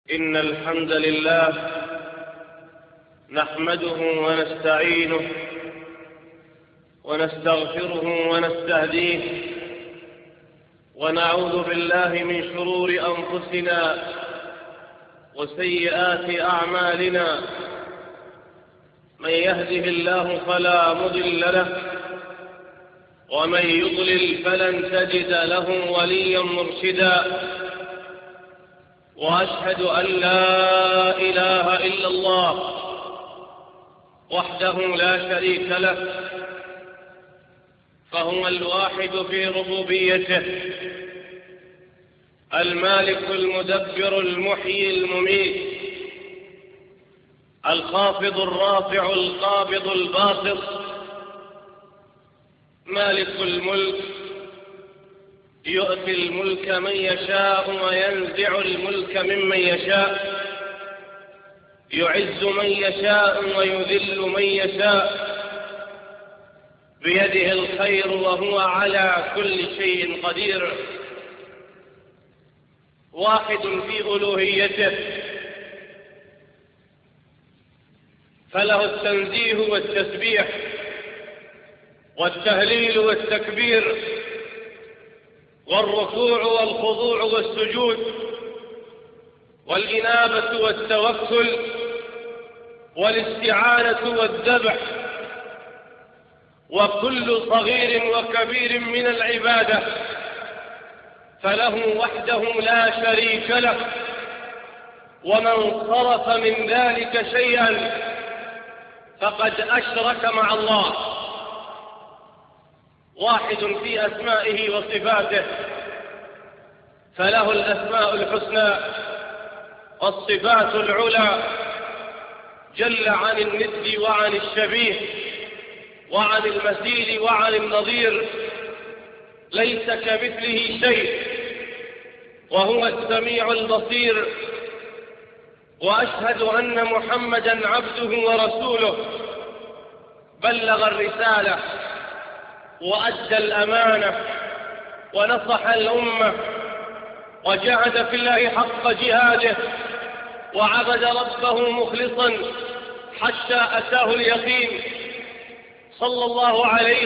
إن الحمد لله نحمده ونستعينه ونستغفره ونستهديه ونعوذ بالله من شرور أنفسنا وسيئات أعمالنا. من يهده الله فلا مضل له ومن يضلل فلن تجد له وليا مرشدا، وأشهد أن لا إله إلا الله وحده لا شريك له، فهو الواحد في ربوبيته، المالك المدبر المحيي المميت، الخافض الرافع القابض الباسط، مالك الملك يؤتي الملك من يشاء وينزع الملك ممن يشاء، يعز من يشاء ويذل من يشاء، بيده الخير وهو على كل شيء قدير، واحد في ألوهيته، فله التنزيه والتسبيح والتهليل والتكبير والركوع والخضوع والسجود والإنابة والتوكل والاستعانة والذبح وكل صغير وكبير من العبادة، فله وحده لا شريك له. ومن صرف من ذلك شيئا فقد أشرك مع الله، واحد في أسمائه وصفاته، فله الأسماء الحسنى والصفات العلى، جل عن الند وعن الشبيه وعن المثيل وعن النظير، ليس كمثله شيء، وهو السميع البصير. وأشهد أن محمدًا عبده ورسوله، بلغ الرسالة وأدى الأمانة ونصح الأمة وجاهد في الله حق جهاده وعبد ربه مخلصا حتى أتاه اليقين، صلى الله عليه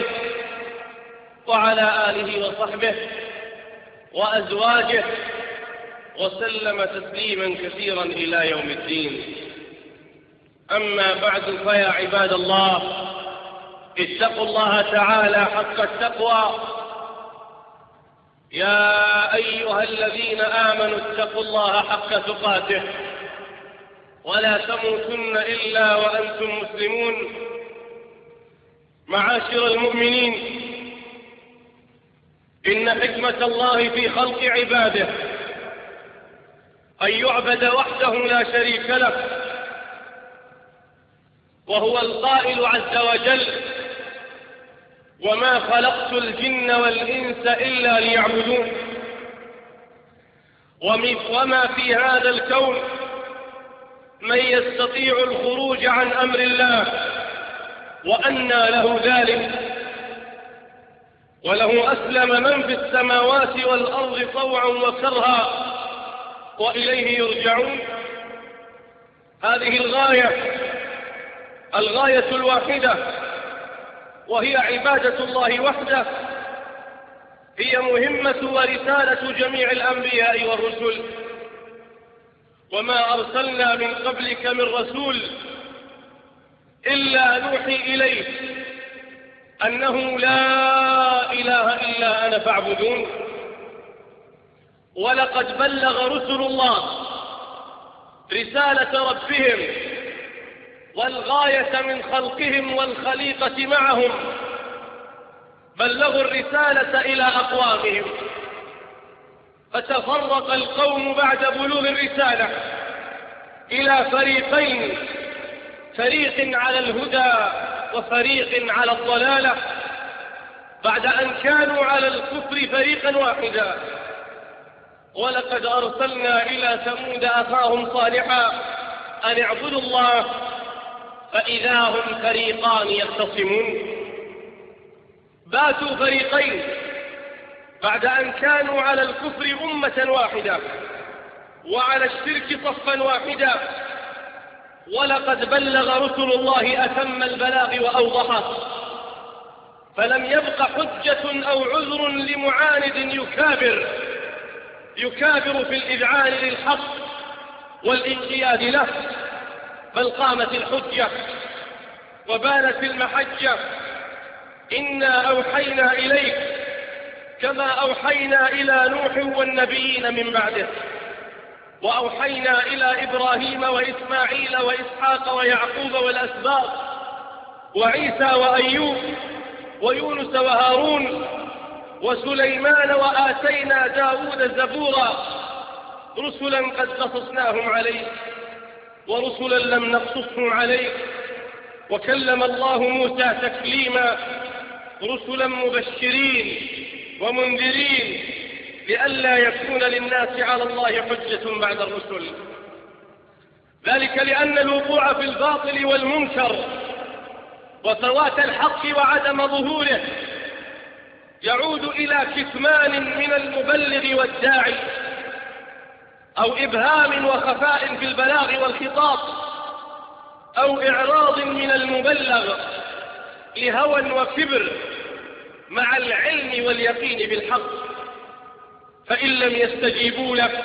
وعلى آله وصحبه وأزواجه وسلم تسليما كثيرا إلى يوم الدين. أما بعد، فيا عباد الله، اتقوا الله تعالى حق التقوى. يا أيها الذين آمنوا اتقوا الله حق تقاته ولا تموتن إلا وأنتم مسلمون. معاشر المؤمنين، إن حكمة الله في خلق عباده أن يعبد وحده لا شريك له، وهو القائل عز وجل: وما خلقت الجن والإنس إلا ليعبدون. وما في هذا الكون من يستطيع الخروج عن أمر الله، وأنى له ذلك، وله أسلم من في السماوات والأرض طوعا وكرها وإليه يرجعون. هذه الغاية الواحدة، وهي عبادة الله وحده، هي مهمة ورسالة جميع الأنبياء والرسل. وما أرسلنا من قبلك من رسول إلا نوحي إليه أنه لا إله إلا أنا فاعبدون. ولقد بلغ رسل الله رسالة ربهم والغاية من خلقهم والخليقة معهم، بلغوا الرسالة إلى أقوامهم، فتفرق القوم بعد بلوغ الرسالة إلى فريقين: فريق على الهدى وفريق على الضلالة، بعد أن كانوا على الكفر فريقا واحدا. ولقد أرسلنا إلى ثمود أخاهم صالحا أن اعبدوا الله فإذا هم فريقان يختصمون. باتوا فريقين بعد أن كانوا على الكفر أمة واحدة، وعلى الشرك صفا واحدا. ولقد بلغ رسل الله أتم البلاغ وأوضحه، فلم يبق حجة أو عذر لمعاند يكابر في الإذعان للحق والانقياد له، بل قامت الحجة وبانت المحجة. إنا أوحينا إليك كما أوحينا إلى نوح والنبيين من بعده، وأوحينا إلى إبراهيم وإسماعيل وإسحاق ويعقوب والأسباط وعيسى وأيوب ويونس وهارون وسليمان، وآتينا داود زبورا، رسلا قد قصصناهم عليك ورسلا لم نقصصهم عليك، وكلم الله موسى تكليما، رسلا مبشرين ومنذرين لئلا يكون للناس على الله حجة بعد الرسل. ذلك لأن الوقوع في الباطل والمنكر وفوات الحق وعدم ظهوره يعود إلى كتمان من المبلغ والداعي، أو إبهام وخفاء في البلاغ والخطاب، أو إعراض من المبلغ لهوى وكبر مع العلم واليقين بالحق. فإن لم يستجيبوا لك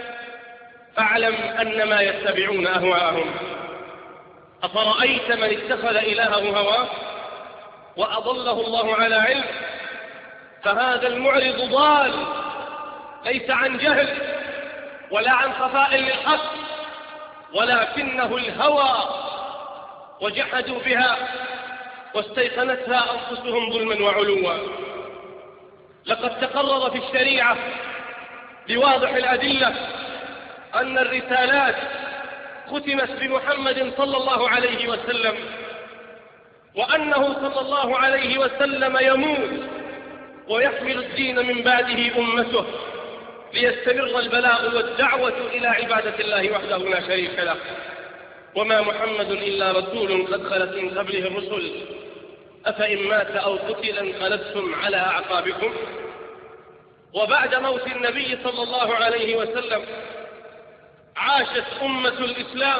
فاعلم أنما يتبعون أهواءهم. أفرأيت من اتخذ إلهه هواه وأضله الله على علم، فهذا المعرض ضال، ليس عن جهل ولا عن خفاء للحق، ولكنه الهوى، وجحدوا بها واستيقنتها أنفسهم ظلما وعلوا. لقد تقرر في الشريعة بواضح الأدلة أن الرسالات ختمت بمحمد صلى الله عليه وسلم، وأنه صلى الله عليه وسلم يموت ويحمل الدين من بعده أمته ليستمر البلاغ والدعوة إلى عبادة الله وحده لا شريك له. وما محمد إلا رسول قد خلت من قبله الرسل، أفإن مات أو قتل انقلبتم على أعقابكم. وبعد موت النبي صلى الله عليه وسلم عاشت أمة الإسلام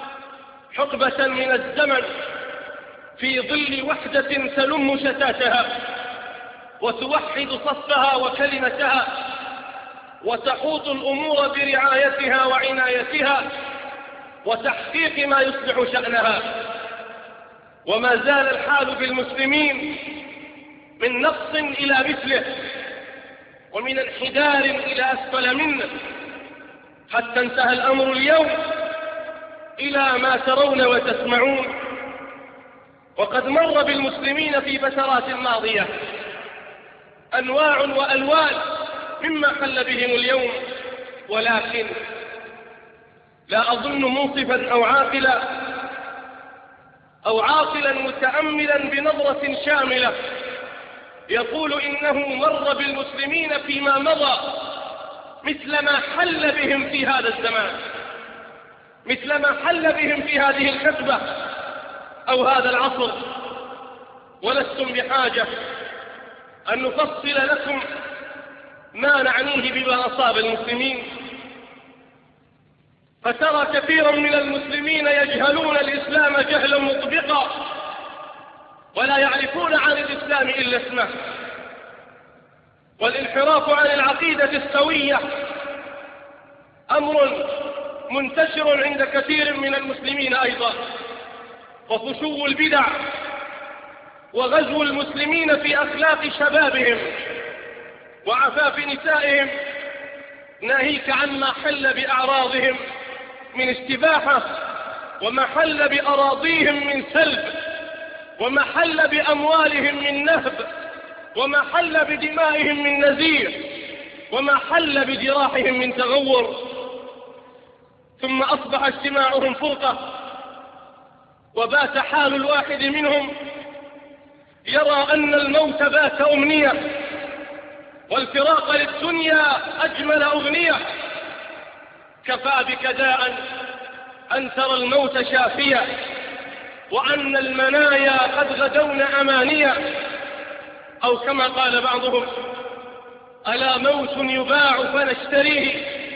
حقبة من الزمن في ظل وحدة تلم شتاتها وتوحد صفها وكلمتها وتحوط الأمور برعايتها وعنايتها وتحقيق ما يصلح شأنها. وما زال الحال بالمسلمين من نقص إلى مثله، ومن انحدار إلى أسفل منه، حتى انتهى الأمر اليوم إلى ما ترون وتسمعون. وقد مر بالمسلمين في فترات ماضية أنواع وألوان مما حل بهم اليوم، ولكن لا أظن منصفا أو عاقلا متأملا بنظرة شاملة يقول إنه مر بالمسلمين فيما مضى مثل ما حل بهم في هذا الزمان، مثل ما حل بهم في هذه الحقبة أو هذا العصر. ولستم بحاجة أن نفصل لكم ما نعنيه بما أصاب المسلمين، فترى كثيرا من المسلمين يجهلون الإسلام جهلا مطبقا ولا يعرفون عن الإسلام إلا اسمه. والانحراف عن العقيدة السوية أمر منتشر عند كثير من المسلمين أيضا، وفشو البدع وغزو المسلمين في أخلاق شبابهم وعفاف نسائهم، ناهيك عما حل بأعراضهم من استباحة، وما حل بأراضيهم من سلب، وما حل بأموالهم من نهب، وما حل بدمائهم من نزير، وما حل بجراحهم من تغور. ثم أصبح اجتماعهم فرقة، وبات حال الواحد منهم يرى أن الموت بات أمنية، والفراق للدنيا أجمل أغنية. كفى بك داء أن ترى الموت شافيا، وأن المنايا قد غدون أمانيا. أو كما قال بعضهم: ألا موت يباع فنشتريه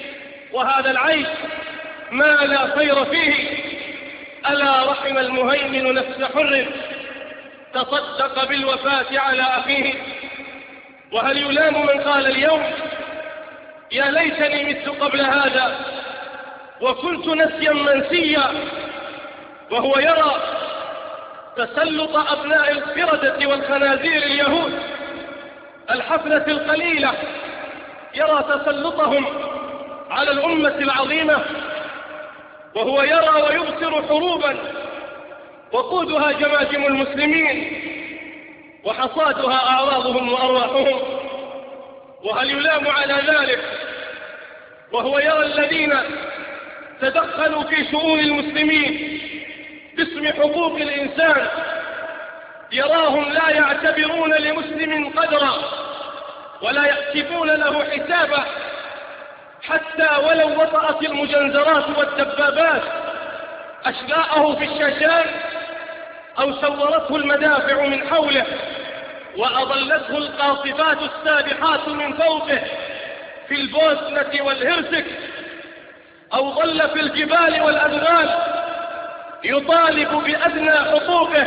وهذا العيش ما لا خير فيه. ألا رحم المهيمن نفس حر تصدق بالوفاة على أخيه. وهل يلام من قال اليوم يا ليتني مت قبل هذا وكنت نسيا منسيا، وهو يرى تسلط أبناء القردة والخنازير اليهود الحفلة القليلة، يرى تسلطهم على الأمة العظيمة، وهو يرى ويبصر حروبا وقودها جماجم المسلمين وحصادها أعراضهم وأرواحهم. وهل يلام على ذلك وهو يرى الذين تدخلوا في شؤون المسلمين باسم حقوق الإنسان، يراهم لا يعتبرون لمسلم قدرا ولا يكتبون له حسابا، حتى ولو وطأت المجنزرات والدبابات أشلاءه في الشاشات أو سورته المدافع من حوله وأضلته القاصفات السابحات من فوقه في البوسنة والهرسك، أو ظل في الجبال والأدغال يطالب بأدنى حقوقه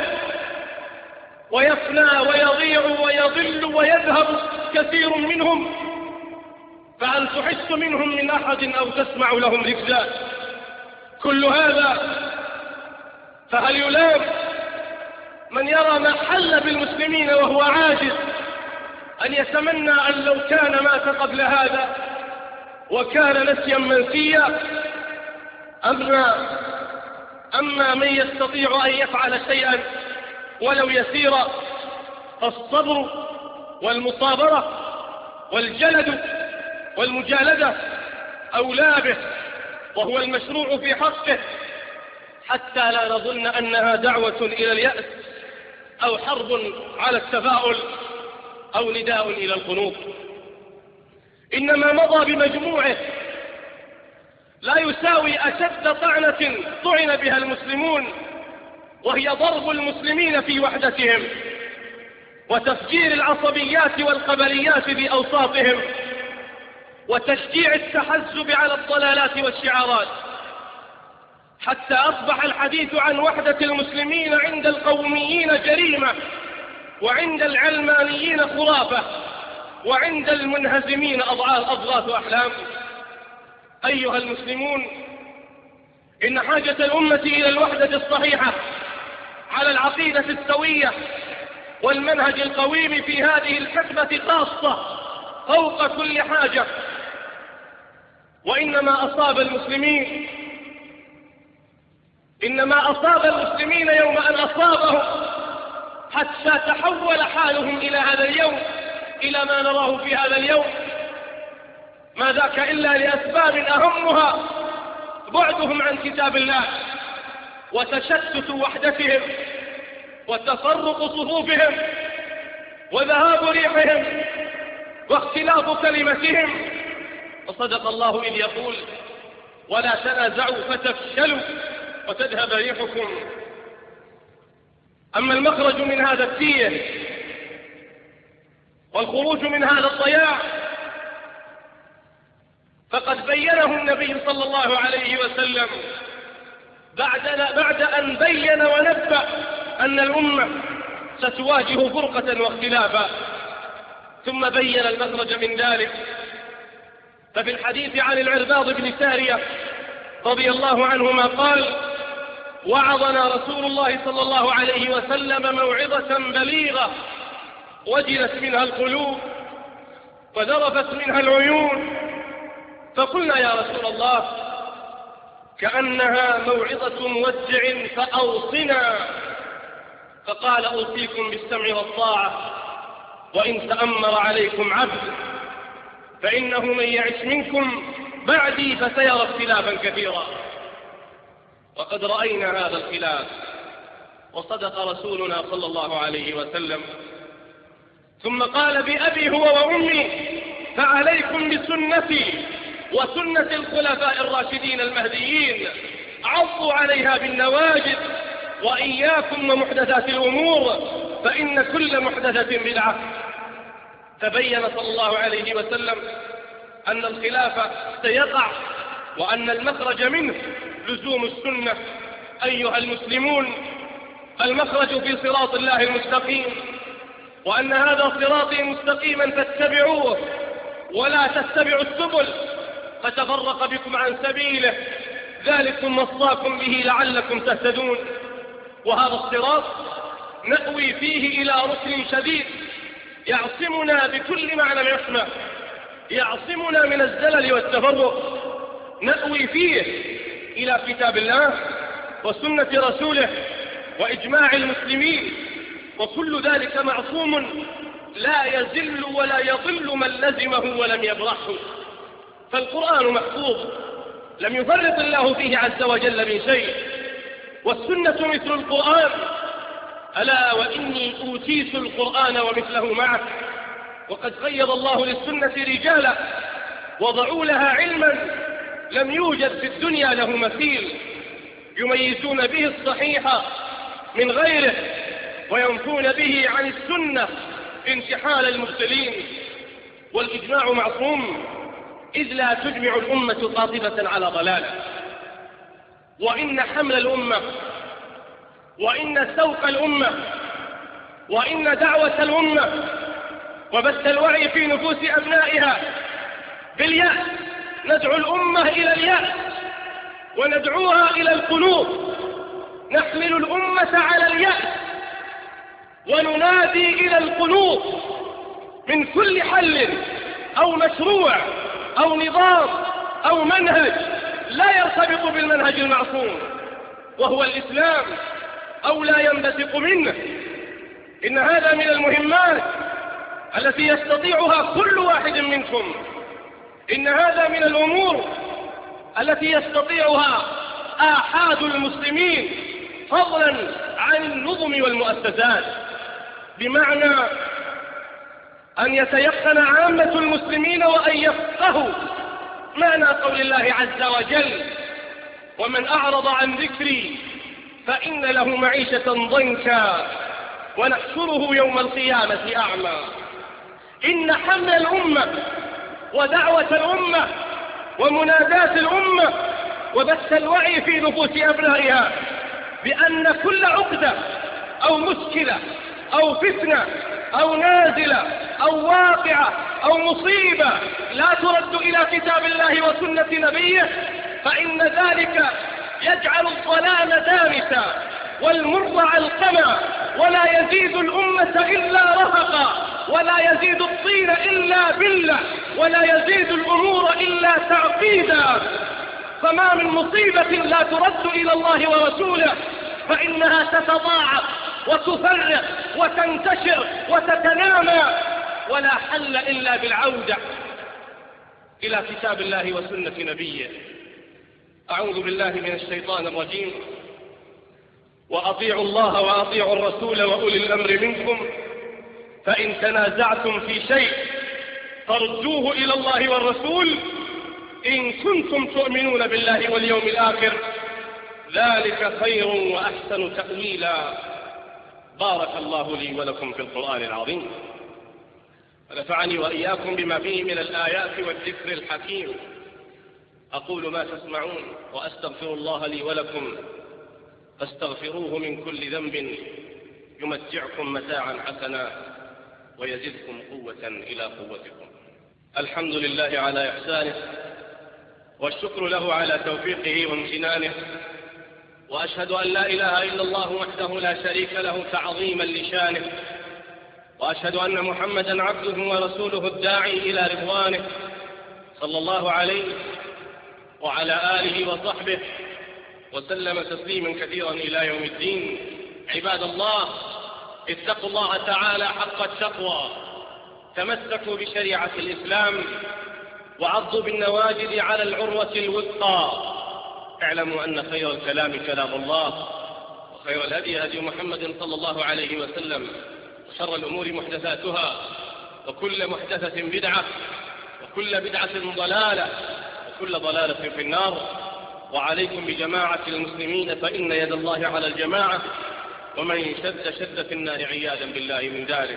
ويفنى ويضيع ويضل ويذهب كثير منهم، فهل تحس منهم من أحد أو تسمع لهم ركزا؟ كل هذا فهل يلام من يرى ما حل بالمسلمين وهو عاجز أن يتمنى أن لو كان مات قبل هذا وكان نسيا منسيا؟ أما من يستطيع أن يفعل شيئا ولو يسيرا فالصبر والمصابرة والجلد والمجالدة أولى به، وهو المشروع في حقه، حتى لا نظن أنها دعوة إلى اليأس أو حرب على التفاؤل أو نداء إلى القنوط. إنما مضى بمجموعه لا يساوي أشد طعنة طعن بها المسلمون، وهي ضرب المسلمين في وحدتهم وتفجير العصبيات والقبليات في أوساطهم وتشجيع التحزب على الضلالات والشعارات، حتى أصبح الحديث عن وحدة المسلمين عند القوميين جريمة، وعند العلمانيين خرافة، وعند المنهزمين أضغاث أحلام. أيها المسلمون، إن حاجة الأمة إلى الوحدة الصحيحة على العقيدة السوية والمنهج القويم في هذه الحقبة خاصة فوق كل حاجة. وإنما أصاب المسلمين يوم أن أصابهم حتى تحول حالهم إلى هذا اليوم، إلى ما نراه في هذا اليوم، ما ذاك إلا لأسباب أهمها بعدهم عن كتاب الله وتشتت وحدتهم وتفرق صفوفهم وذهاب ريحهم واختلاف كلمتهم. وصدق الله إذ يقول ولا تنازعوا فتفشلوا وتذهب ريحكم. أما المخرج من هذا التيه والخروج من هذا الضياع فقد بينه النبي صلى الله عليه وسلم بعد أن بين ونبأ أن الأمة ستواجه فرقة واختلافا، ثم بين المخرج من ذلك. ففي الحديث عن العرباض بن سارية رضي الله عنهما قال: وعظنا رسول الله صلى الله عليه وسلم موعظة بليغة وجلت منها القلوب وذرفت منها العيون، فقلنا يا رسول الله كأنها موعظة مودع فأوصنا، فقال: أوصيكم بالسمع والطاعة وإن تأمر عليكم عبد، فإنه من يعش منكم بعدي فسيرى اختلافا كثيرا. وقد رأينا هذا الخلاف وصدق رسولنا صلى الله عليه وسلم. ثم قال: بأبي هو وأمي فعليكم بسنتي وسنة الخلفاء الراشدين المهديين، عضوا عليها بالنواجذ، وإياكم ومحدثات الأمور فإن كل محدثة بدعة. فبين صلى الله عليه وسلم أن الخلاف سيقع وأن المخرج منه لزوم السنة. أيها المسلمون، المخرج في صراط الله المستقيم، وأن هذا صراطي مستقيما فاتبعوه ولا تتبعوا السبل فتفرق بكم عن سبيله، ذلكم وصاكم به لعلكم تهتدون. وهذا الصراط نأوي فيه إلى ركن شديد يعصمنا بكل معنى يسمى، يعصمنا من الزلل والتفرق. نأوي فيه إلى كتاب الله وسنة رسوله وإجماع المسلمين، وكل ذلك معصوم لا يزل ولا يضل من لزمه ولم يبرحه. فالقرآن محفوظ لم يفرط الله فيه عز وجل من شيء، والسنة مثل القرآن، ألا وإني أوتيت القرآن ومثله معه. وقد قيض الله للسنة رجالا وضعوا لها علما لم يوجد في الدنيا له مثيل، يميزون به الصحيح من غيره وينفون به عن السنة انتحال المبتلين. والإجماع معصوم إذ لا تجمع الأمة قاطبة على ضلاله. وإن حمل الأمة وإن سوق الأمة وإن دعوة الأمة وبث الوعي في نفوس أبنائها باليأس، ندعو الأمة إلى اليأس وندعوها إلى القنوط، نحمل الأمة على اليأس وننادي إلى القنوط من كل حل أو مشروع أو نظام أو منهج لا يرتبط بالمنهج المعصوم وهو الإسلام أو لا ينبثق منه. إن هذا من المهمات التي يستطيعها كل واحد منكم، إن هذا من الأمور التي يستطيعها آحاد المسلمين فضلا عن النظم والمؤسسات، بمعنى أن يتيقن عامة المسلمين وأن يفقهوا معنى قول الله عز وجل: ومن أعرض عن ذكري فإن له معيشة ضنكا ونحشره يوم القيامة أعمى. إن حمل الأمة ودعوة الأمة ومناداة الأمة وبث الوعي في نفوس أبنائها بأن كل عقدة أو مشكلة أو فتنة أو نازلة أو واقعة أو مصيبة لا ترد إلى كتاب الله وسنة نبيه، فإن ذلك يجعل الظلام دامسا والمر علقما، ولا يزيد الأمة إلا رهقا، ولا يزيد الطين إلا بلة، ولا يزيد الأمور إلا تعقيدا. فما من مصيبة لا ترد إلى الله ورسوله فإنها تتضاعف وتفرق وتنتشر وتتنامى، ولا حل إلا بالعودة إلى كتاب الله وسنة نبيه. أعوذ بالله من الشيطان الرجيم. وأطيعوا الله وأطيعوا الرسول وأولي الأمر منكم فإن تنازعتم في شيء فردوه إلى الله والرسول إن كنتم تؤمنون بالله واليوم الآخر، ذلك خير وأحسن تأويلا. بارك الله لي ولكم في القرآن العظيم، ونفعني وإياكم بما فيه من الآيات والذكر الحكيم. أقول ما تسمعون وأستغفر الله لي ولكم فاستغفروه من كل ذنب يمتعكم متاعا حسنا ويزدكم قوة إلى قوتكم. الحمد لله على إحسانه، والشكر له على توفيقه وامتنانه، وأشهد أن لا إله إلا الله وحده لا شريك له تعظيما لشانه، وأشهد أن محمدا عبده ورسوله الداعي إلى رضوانه، صلى الله عليه وعلى آله وصحبه وسلم تسليما كثيرا إلى يوم الدين. عباد الله، اتقوا الله تعالى حق التقوى، تمسكوا بشريعة الإسلام وعضوا بالنواجذ على العروة الوثقى. اعلموا أن خير الكلام كلام الله، وخير الهدي هدي محمد صلى الله عليه وسلم، وشر الأمور محدثاتها، وكل محدثة بدعة، وكل بدعة ضلالة، وكل ضلالة في النار. وعليكم بجماعة المسلمين فإن يد الله على الجماعة، ومن شد في النار عياذا بالله من ذلك.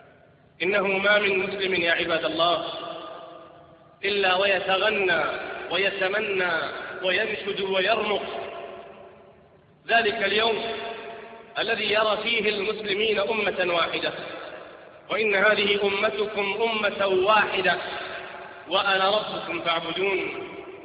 إنه ما من مسلم يا عباد الله إلا ويتغنى ويتمنى وينشد ويرمق ذلك اليوم الذي يرى فيه المسلمين أمة واحدة، وإن هذه أمتكم أمة واحدة وأنا ربكم فاعبدون.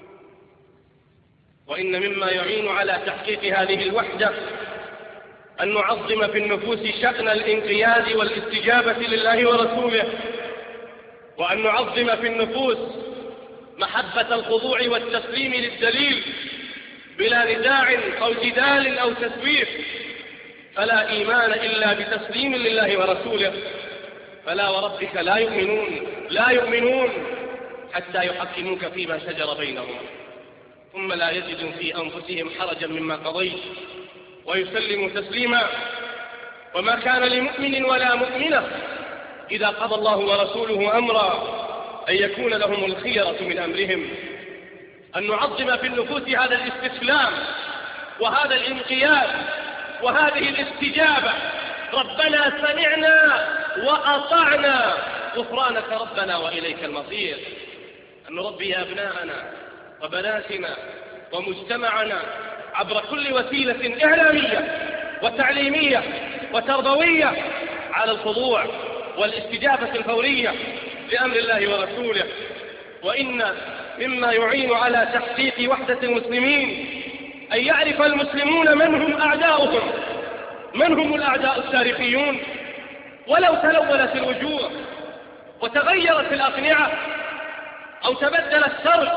وإن مما يعين على تحقيق هذه الوحدة أن نعظم في النفوس شأن الانقياد والاستجابة لله ورسوله، وأن نعظم في النفوس محبة الخضوع والتسليم للدليل بلا نداع أو جدال أو تسويف، فلا إيمان إلا بتسليم لله ورسوله. فلا وربك لا يؤمنون حتى يحكموك فيما شجر بينهم ثم لا يجدوا في أنفسهم حرجا مما قضيت ويسلموا تسليما. وما كان لمؤمن ولا مؤمنة إذا قضى الله ورسوله أمرا أن يكون لهم الخيرة من أمرهم. أن نعظم في النفوس هذا الاستسلام وهذا الانقياد وهذه الاستجابة. ربنا سمعنا وأطعنا غفرانك ربنا وإليك المصير. أن نربي أبناءنا وبناتنا ومجتمعنا عبر كل وسيلة إعلامية وتعليمية وتربوية على الخضوع والاستجابة الفورية لأمر الله ورسوله. وإن مما يعين على تحقيق وحدة المسلمين أن يعرف المسلمون من هم أعداؤهم، من هم الأعداء التاريخيون. ولو تلونت الوجوه وتغيرت الأقنعة أو تبدل السرد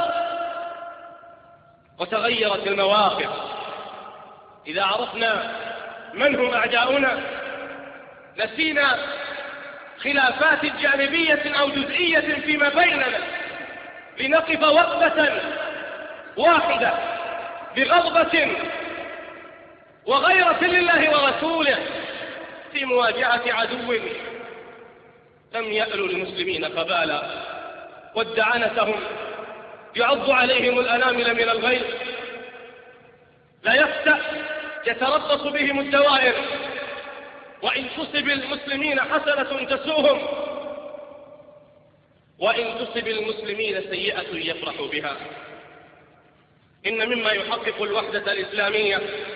وتغيرت المواقف، إذا عرفنا من هم أعداؤنا نسينا خلافات جانبية أو جزئية فيما بيننا لنقف وقفة واحدة بغضبة وغيرة لله ورسوله في مواجهة عدو لم يألوا المسلمين قبالا ودعنتهم يعض عليهم الأنامل من الغيظ، لا يفتأ يتربص بهم الدوائر، وإن تصب المسلمين حسنة تسوهم وإن تصب المسلمين سيئة يفرحوا بها. إن مما يحقق الوحدة الإسلامية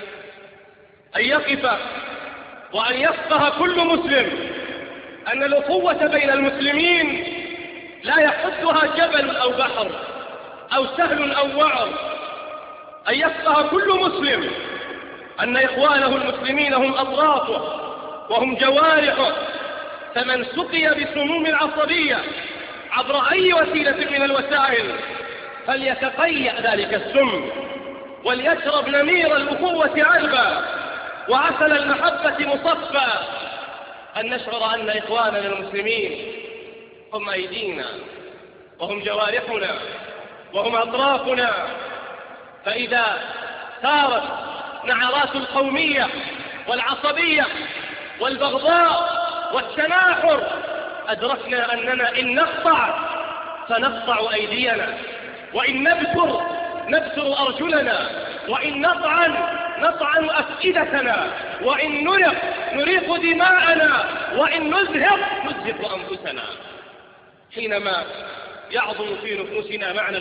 أن يقف وأن يفقه كل مسلم أن الأخوة بين المسلمين لا يحدها جبل أو بحر أو سهل أو وعر. أن يفقه كل مسلم أن إخوانه المسلمين هم أطرافه وهم جوارحه، فمن سقي بسموم العصبية عبر أي وسيلة من الوسائل فليتقيأ ذلك السم وليشرب نمير الأخوة علبا وعسل المحبة مصفى. أن نشعر أن إخواننا المسلمين هم أيدينا وهم جوارحنا وهم أطرافنا. فإذا سارت نعرات القومية والعصبية والبغضاء والتناحر أدركنا أننا إن نقطع فنقطع أيدينا، وإن نبتر أرجلنا، وإن نطعن أفئدتنا، وإن نريق دماءنا، وإن نزهق أنفسنا. حينما يعظم في نفوسنا معنى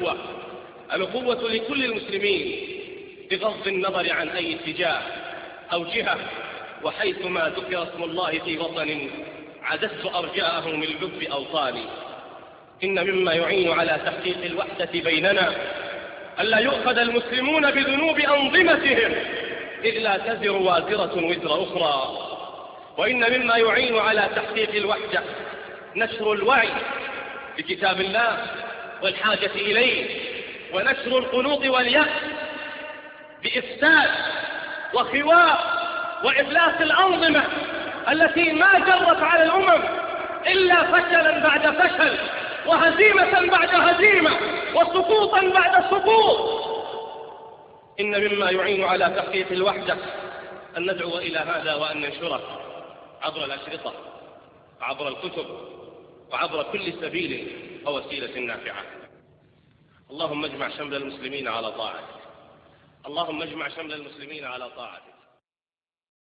الأخوة لكل المسلمين بغض النظر عن أي اتجاه أو جهة، وحيثما ذكر اسم الله في وطن عددت أرجاءه من لب أوطاني. إن مما يعين على تحقيق الوحدة بيننا ألا يؤخذ المسلمون بذنوب أنظمتهم إذ لا تزر وازرة وزر أخرى. وإن مما يعين على تحقيق الوحدة نشر الوعي بكتاب الله والحاجة إليه، ونشر القنوط واليأس بإفساد وخواء وإفلاس الأنظمة التي ما جرت على الأمم إلا فشلا بعد فشل وهزيمة بعد هزيمة وسقوطا بعد سقوط. إن مما يعين على تحقيق الوحدة أن ندعو إلى هذا وأن ننشره عبر الأشرطة وعبر الكتب وعبر كل سبيل ووسيلة نافعة. اللهم اجمع شمل المسلمين على طاعتك، اللهم اجمع شمل المسلمين على طاعتك.